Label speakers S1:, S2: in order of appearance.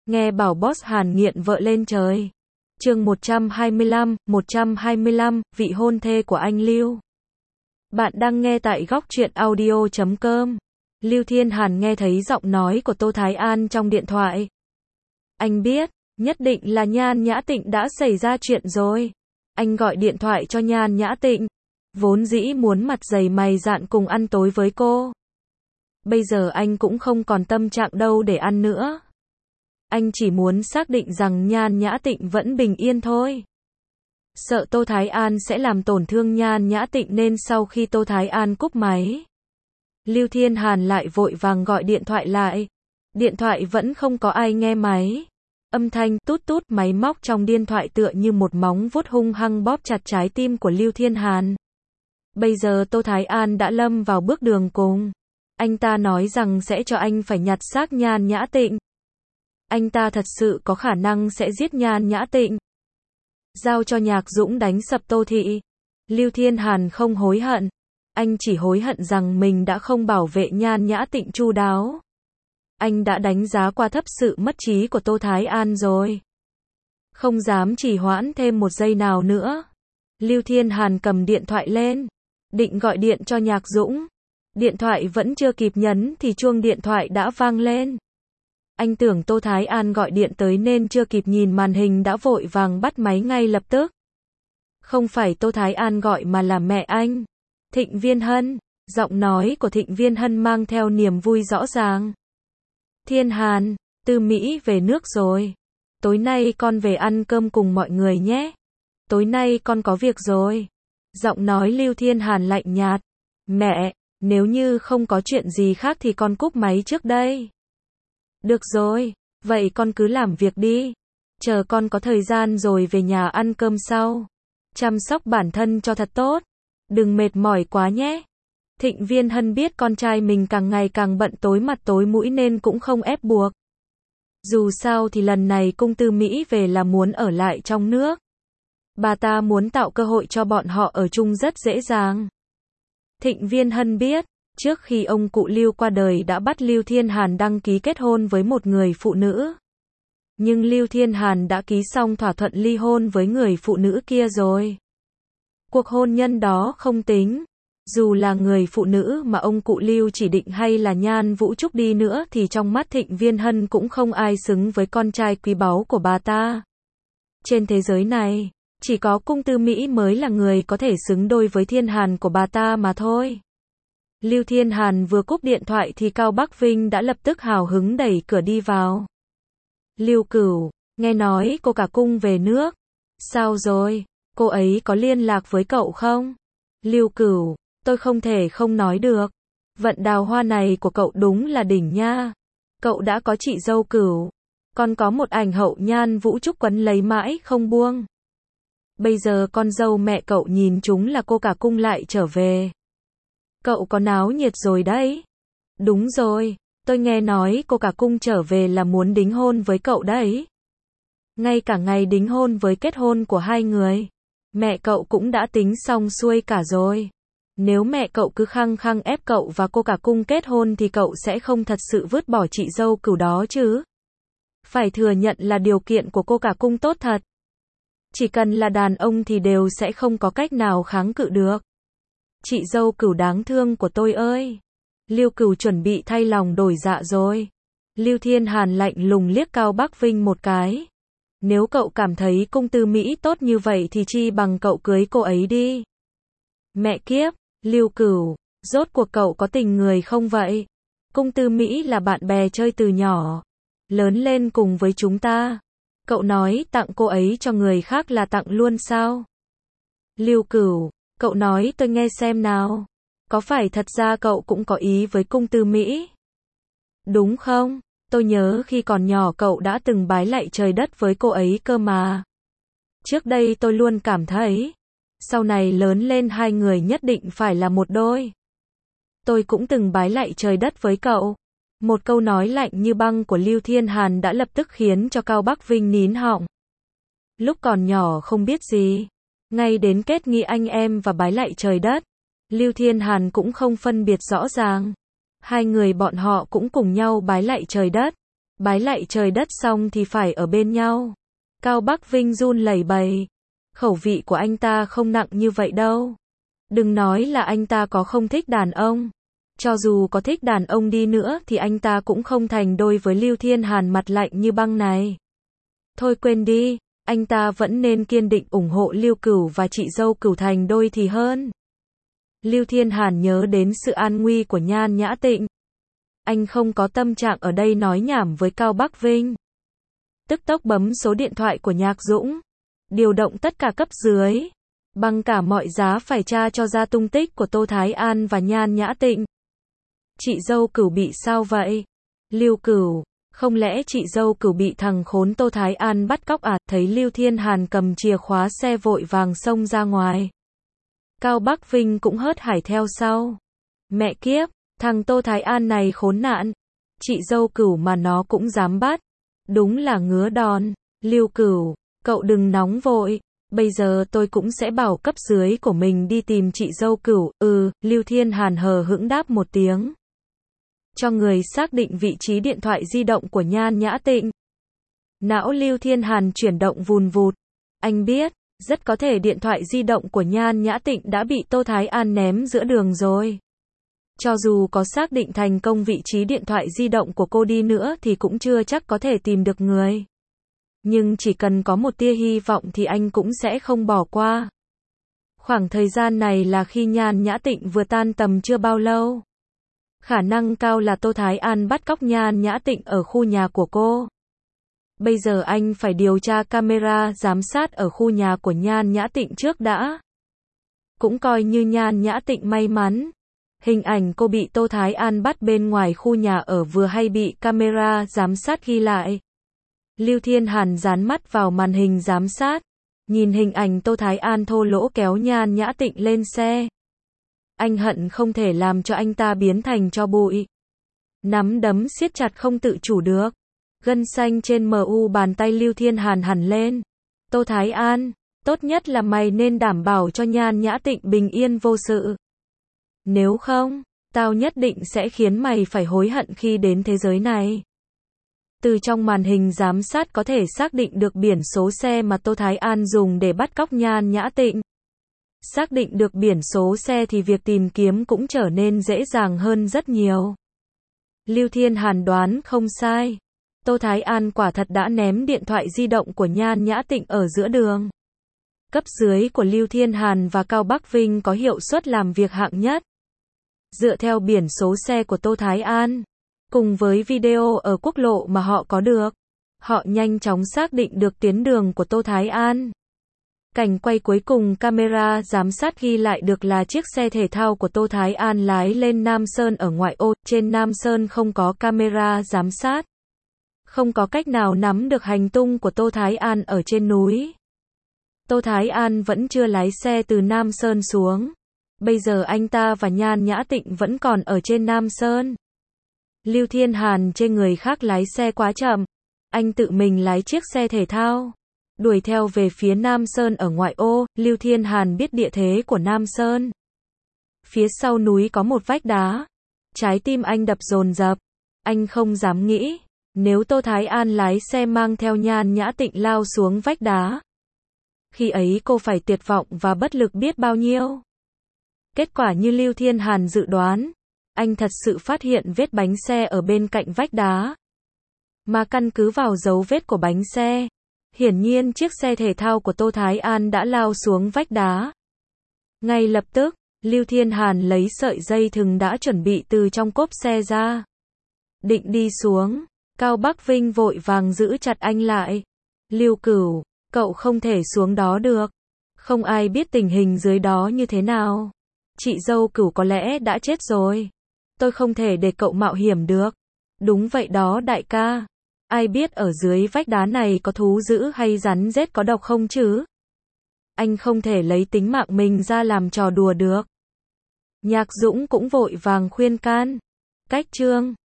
S1: Nghe bảo boss Hàn nghiện vợ lên trời. Chương 125, vị hôn thê của anh Lưu. Bạn đang nghe tại góc truyện audio.com. Lưu Thiên Hàn nghe thấy giọng nói của Tô Thái An trong điện thoại. Anh biết, nhất định là Nhan Nhã Tịnh đã xảy ra chuyện rồi. Anh gọi điện thoại cho Nhan Nhã Tịnh, vốn dĩ muốn mặt dày mày dạn cùng ăn tối với cô. Bây giờ anh cũng không còn tâm trạng đâu để ăn nữa. Anh chỉ muốn xác định rằng Nhan Nhã Tịnh vẫn bình yên thôi. Sợ Tô Thái An sẽ làm tổn thương Nhan Nhã Tịnh nên sau khi Tô Thái An cúp máy, Lưu Thiên Hàn lại vội vàng gọi điện thoại lại. Điện thoại vẫn không có ai nghe máy. Âm thanh tút tút máy móc trong điện thoại tựa như một móng vuốt hung hăng bóp chặt trái tim của Lưu Thiên Hàn. Bây giờ Tô Thái An đã lâm vào bước đường cùng. Anh ta nói rằng sẽ cho anh phải nhặt xác Nhan Nhã Tịnh. Anh ta thật sự có khả năng sẽ giết Nhan Nhã Tịnh. Giao cho Nhạc Dũng đánh sập Tô Thị. Lưu Thiên Hàn không hối hận. Anh chỉ hối hận rằng mình đã không bảo vệ Nhan Nhã Tịnh chu đáo. Anh đã đánh giá quá thấp sự mất trí của Tô Thái An rồi. Không dám trì hoãn thêm một giây nào nữa. Lưu Thiên Hàn cầm điện thoại lên, định gọi điện cho Nhạc Dũng. Điện thoại vẫn chưa kịp nhấn thì chuông điện thoại đã vang lên. Anh tưởng Tô Thái An gọi điện tới nên chưa kịp nhìn màn hình đã vội vàng bắt máy ngay lập tức. Không phải Tô Thái An gọi mà là mẹ anh, Thịnh Viên Hân. Giọng nói của Thịnh Viên Hân mang theo niềm vui rõ ràng. Thiên Hàn, Tư Mỹ về nước rồi. Tối nay con về ăn cơm cùng mọi người nhé. Tối nay con có việc rồi. Giọng nói Lưu Thiên Hàn lạnh nhạt. Mẹ, nếu như không có chuyện gì khác thì con cúp máy trước đây. Được rồi, vậy con cứ làm việc đi. Chờ con có thời gian rồi về nhà ăn cơm sau. Chăm sóc bản thân cho thật tốt. Đừng mệt mỏi quá nhé. Thịnh Viên Hân biết con trai mình càng ngày càng bận tối mặt tối mũi nên cũng không ép buộc. Dù sao thì lần này cung Tư Mỹ về là muốn ở lại trong nước. Bà ta muốn tạo cơ hội cho bọn họ ở chung rất dễ dàng. Thịnh Viên Hân biết, trước khi ông cụ Lưu qua đời đã bắt Lưu Thiên Hàn đăng ký kết hôn với một người phụ nữ. Nhưng Lưu Thiên Hàn đã ký xong thỏa thuận ly hôn với người phụ nữ kia rồi. Cuộc hôn nhân đó không tính. Dù là người phụ nữ mà ông cụ Lưu chỉ định hay là Nhan Vũ Trúc đi nữa thì trong mắt Thịnh Viên Hân cũng không ai xứng với con trai quý báu của bà ta. Trên thế giới này, chỉ có cung Tư Mỹ mới là người có thể xứng đôi với Thiên Hàn của bà ta mà thôi. Lưu Thiên Hàn vừa cúp điện thoại thì Cao Bắc Vinh đã lập tức hào hứng đẩy cửa đi vào. Lưu Cửu, nghe nói cô cả cung về nước. Sao rồi? Cô ấy có liên lạc với cậu không? Lưu Cửu, tôi không thể không nói được. Vận đào hoa này của cậu đúng là đỉnh nha. Cậu đã có chị dâu Cửu. Còn có một ảnh hậu Nhan Vũ Trúc quấn lấy mãi không buông. Bây giờ con dâu mẹ cậu nhìn chúng là cô cả cung lại trở về. Cậu có náo nhiệt rồi đấy. Đúng rồi, tôi nghe nói cô cả cung trở về là muốn đính hôn với cậu đấy. Ngay cả ngày đính hôn với kết hôn của hai người, mẹ cậu cũng đã tính xong xuôi cả rồi. Nếu mẹ cậu cứ khăng khăng ép cậu và cô cả cung kết hôn thì cậu sẽ không thật sự vứt bỏ chị dâu Cửu đó chứ. Phải thừa nhận là điều kiện của cô cả cung tốt thật. Chỉ cần là đàn ông thì đều sẽ không có cách nào kháng cự được. Chị dâu Cửu đáng thương của tôi ơi. Lưu Cửu chuẩn bị thay lòng đổi dạ rồi. Lưu Thiên Hàn lạnh lùng liếc Cao Bắc Vinh một cái. Nếu cậu cảm thấy cung Tư Mỹ tốt như vậy thì chi bằng cậu cưới cô ấy đi. Mẹ kiếp, Lưu Cửu, rốt cuộc cậu có tình người không vậy? Cung Tư Mỹ là bạn bè chơi từ nhỏ, lớn lên cùng với chúng ta. Cậu nói tặng cô ấy cho người khác là tặng luôn sao? Lưu Cửu, cậu nói tôi nghe xem nào. Có phải thật ra cậu cũng có ý với cung Tư Mỹ? Đúng không? Tôi nhớ khi còn nhỏ cậu đã từng bái lạy trời đất với cô ấy cơ mà. Trước đây tôi luôn cảm thấy, sau này lớn lên hai người nhất định phải là một đôi. Tôi cũng từng bái lạy trời đất với cậu. Một câu nói lạnh như băng của Lưu Thiên Hàn đã lập tức khiến cho Cao Bắc Vinh nín họng. Lúc còn nhỏ không biết gì, ngay đến kết nghĩa anh em và bái lạy trời đất, Lưu Thiên Hàn cũng không phân biệt rõ ràng. Hai người bọn họ cũng cùng nhau bái lạy trời đất. Bái lạy trời đất xong thì phải ở bên nhau. Cao Bắc Vinh run lẩy bẩy. Khẩu vị của anh ta không nặng như vậy đâu. Đừng nói là anh ta có không thích đàn ông. Cho dù có thích đàn ông đi nữa thì anh ta cũng không thành đôi với Lưu Thiên Hàn mặt lạnh như băng này. Thôi quên đi, anh ta vẫn nên kiên định ủng hộ Lưu Cửu và chị dâu Cửu thành đôi thì hơn. Lưu Thiên Hàn nhớ đến sự an nguy của Nhan Nhã Tịnh. Anh không có tâm trạng ở đây nói nhảm với Cao Bắc Vinh. Tức tốc bấm số điện thoại của Nhạc Dũng. Điều động tất cả cấp dưới. Bằng cả mọi giá phải tra cho ra tung tích của Tô Thái An và Nhan Nhã Tịnh. Chị dâu Cửu bị sao vậy? Lưu Cửu, không lẽ chị dâu Cửu bị thằng khốn Tô Thái An bắt cóc à? Thấy Lưu Thiên Hàn cầm chìa khóa xe vội vàng xông ra ngoài. Cao Bắc Vinh cũng hớt hải theo sau. Mẹ kiếp, thằng Tô Thái An này khốn nạn. Chị dâu Cửu mà nó cũng dám bắt. Đúng là ngứa đòn. Lưu Cửu, cậu đừng nóng vội. Bây giờ tôi cũng sẽ bảo cấp dưới của mình đi tìm chị dâu Cửu. Lưu Thiên Hàn hờ hững đáp một tiếng. Cho người xác định vị trí điện thoại di động của Nhan Nhã Tịnh. Não Lưu Thiên Hàn chuyển động vùn vụt. Anh biết, rất có thể điện thoại di động của Nhan Nhã Tịnh đã bị Tô Thái An ném giữa đường rồi. Cho dù có xác định thành công vị trí điện thoại di động của cô đi nữa thì cũng chưa chắc có thể tìm được người. Nhưng chỉ cần có một tia hy vọng thì anh cũng sẽ không bỏ qua. Khoảng thời gian này là khi Nhan Nhã Tịnh vừa tan tầm chưa bao lâu. Khả năng cao là Tô Thái An bắt cóc Nhan Nhã Tịnh ở khu nhà của cô. Bây giờ anh phải điều tra camera giám sát ở khu nhà của Nhan Nhã Tịnh trước đã. Cũng coi như Nhan Nhã Tịnh may mắn. Hình ảnh cô bị Tô Thái An bắt bên ngoài khu nhà ở vừa hay bị camera giám sát ghi lại. Lưu Thiên Hàn dán mắt vào màn hình giám sát. Nhìn hình ảnh Tô Thái An thô lỗ kéo Nhan Nhã Tịnh lên xe. Anh hận không thể làm cho anh ta biến thành tro bụi. Nắm đấm siết chặt không tự chủ được. Gân xanh trên mu bàn tay Lưu Thiên Hàn hẳn lên. Tô Thái An, tốt nhất là mày nên đảm bảo cho Nhan Nhã Tịnh bình yên vô sự. Nếu không, tao nhất định sẽ khiến mày phải hối hận khi đến thế giới này. Từ trong màn hình giám sát có thể xác định được biển số xe mà Tô Thái An dùng để bắt cóc Nhan Nhã Tịnh. Xác định được biển số xe thì việc tìm kiếm cũng trở nên dễ dàng hơn rất nhiều. Lưu Thiên Hàn đoán không sai. Tô Thái An quả thật đã ném điện thoại di động của Nhan Nhã Tịnh ở giữa đường. Cấp dưới của Lưu Thiên Hàn và Cao Bắc Vinh có hiệu suất làm việc hạng nhất. Dựa theo biển số xe của Tô Thái An, cùng với video ở quốc lộ mà họ có được, họ nhanh chóng xác định được tuyến đường của Tô Thái An. Cảnh quay cuối cùng camera giám sát ghi lại được là chiếc xe thể thao của Tô Thái An lái lên Nam Sơn ở ngoại ô. Trên Nam Sơn không có camera giám sát. Không có cách nào nắm được hành tung của Tô Thái An ở trên núi. Tô Thái An vẫn chưa lái xe từ Nam Sơn xuống. Bây giờ anh ta và Nhan Nhã Tịnh vẫn còn ở trên Nam Sơn. Lưu Thiên Hàn chê người khác lái xe quá chậm. Anh tự mình lái chiếc xe thể thao. Đuổi theo về phía Nam Sơn ở ngoại ô. Lưu Thiên Hàn biết địa thế của Nam Sơn. Phía sau núi có một vách đá. Trái tim anh đập dồn dập. Anh không dám nghĩ. Nếu Tô Thái An lái xe mang theo Nhan Nhã Tịnh lao xuống vách đá. Khi ấy cô phải tuyệt vọng và bất lực biết bao nhiêu. Kết quả như Lưu Thiên Hàn dự đoán. Anh thật sự phát hiện vết bánh xe ở bên cạnh vách đá. Mà căn cứ vào dấu vết của bánh xe, hiển nhiên chiếc xe thể thao của Tô Thái An đã lao xuống vách đá. Ngay lập tức, Lưu Thiên Hàn lấy sợi dây thừng đã chuẩn bị từ trong cốp xe ra. Định đi xuống, Cao Bắc Vinh vội vàng giữ chặt anh lại. Lưu Cửu, cậu không thể xuống đó được. Không ai biết tình hình dưới đó như thế nào. Chị dâu Cửu có lẽ đã chết rồi. Tôi không thể để cậu mạo hiểm được. Đúng vậy đó đại ca. Ai biết ở dưới vách đá này có thú dữ hay rắn rết có độc không chứ? Anh không thể lấy tính mạng mình ra làm trò đùa được. Nhạc Dũng cũng vội vàng khuyên can. Cách chương